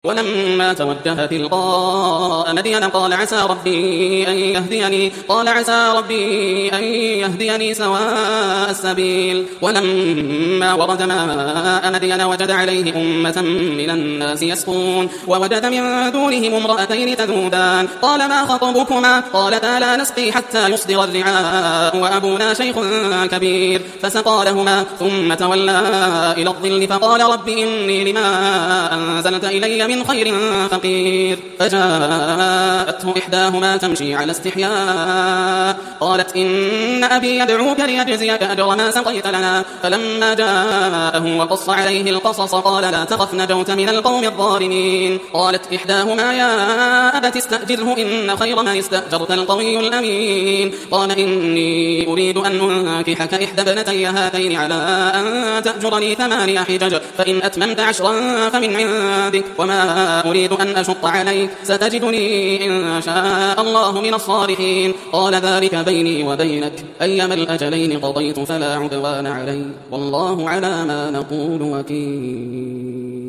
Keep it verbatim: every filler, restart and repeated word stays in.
ولما توجه تلقاء مدين قال عسى ربي أن يهديني قال عسى ربي أن يهديني سواء السبيل. ولما ورد ماء مدين وجد عليه أمة من الناس يسقون ووجد من دونهم امرأتين تذودان قال ما خطبكما قالتا لا نسقي حتى يصدر الرعاء وأبونا شيخ كبير فسقى لهما ثم تولى إلى الظل فقال رب إني لما أنزلت إلي من خير فقير. فجاءته إحداهما تمشي على استحياء قالت إن أبي يدعوك ليجزيك أجر ما سقيت لنا. فلما جاءه وقص عليه القصص قال لا تخف نجوت من القوم الظالمين. قالت إحداهما يا أبت استأجره إن خير ما استأجرت القوي الأمين. قال إني أريد أن أنكحك إحدى ابنتي هاتين على أن تأجرني ثماني حجج فإن أتممت عشرا فمن عندك وما أريد أن أشق عليك ستجدني إن شاء الله من الصالحين. قال ذلك بيني وبينك أيما الأجلين قضيت فلا عدوان علي والله على ما نقول وكيل.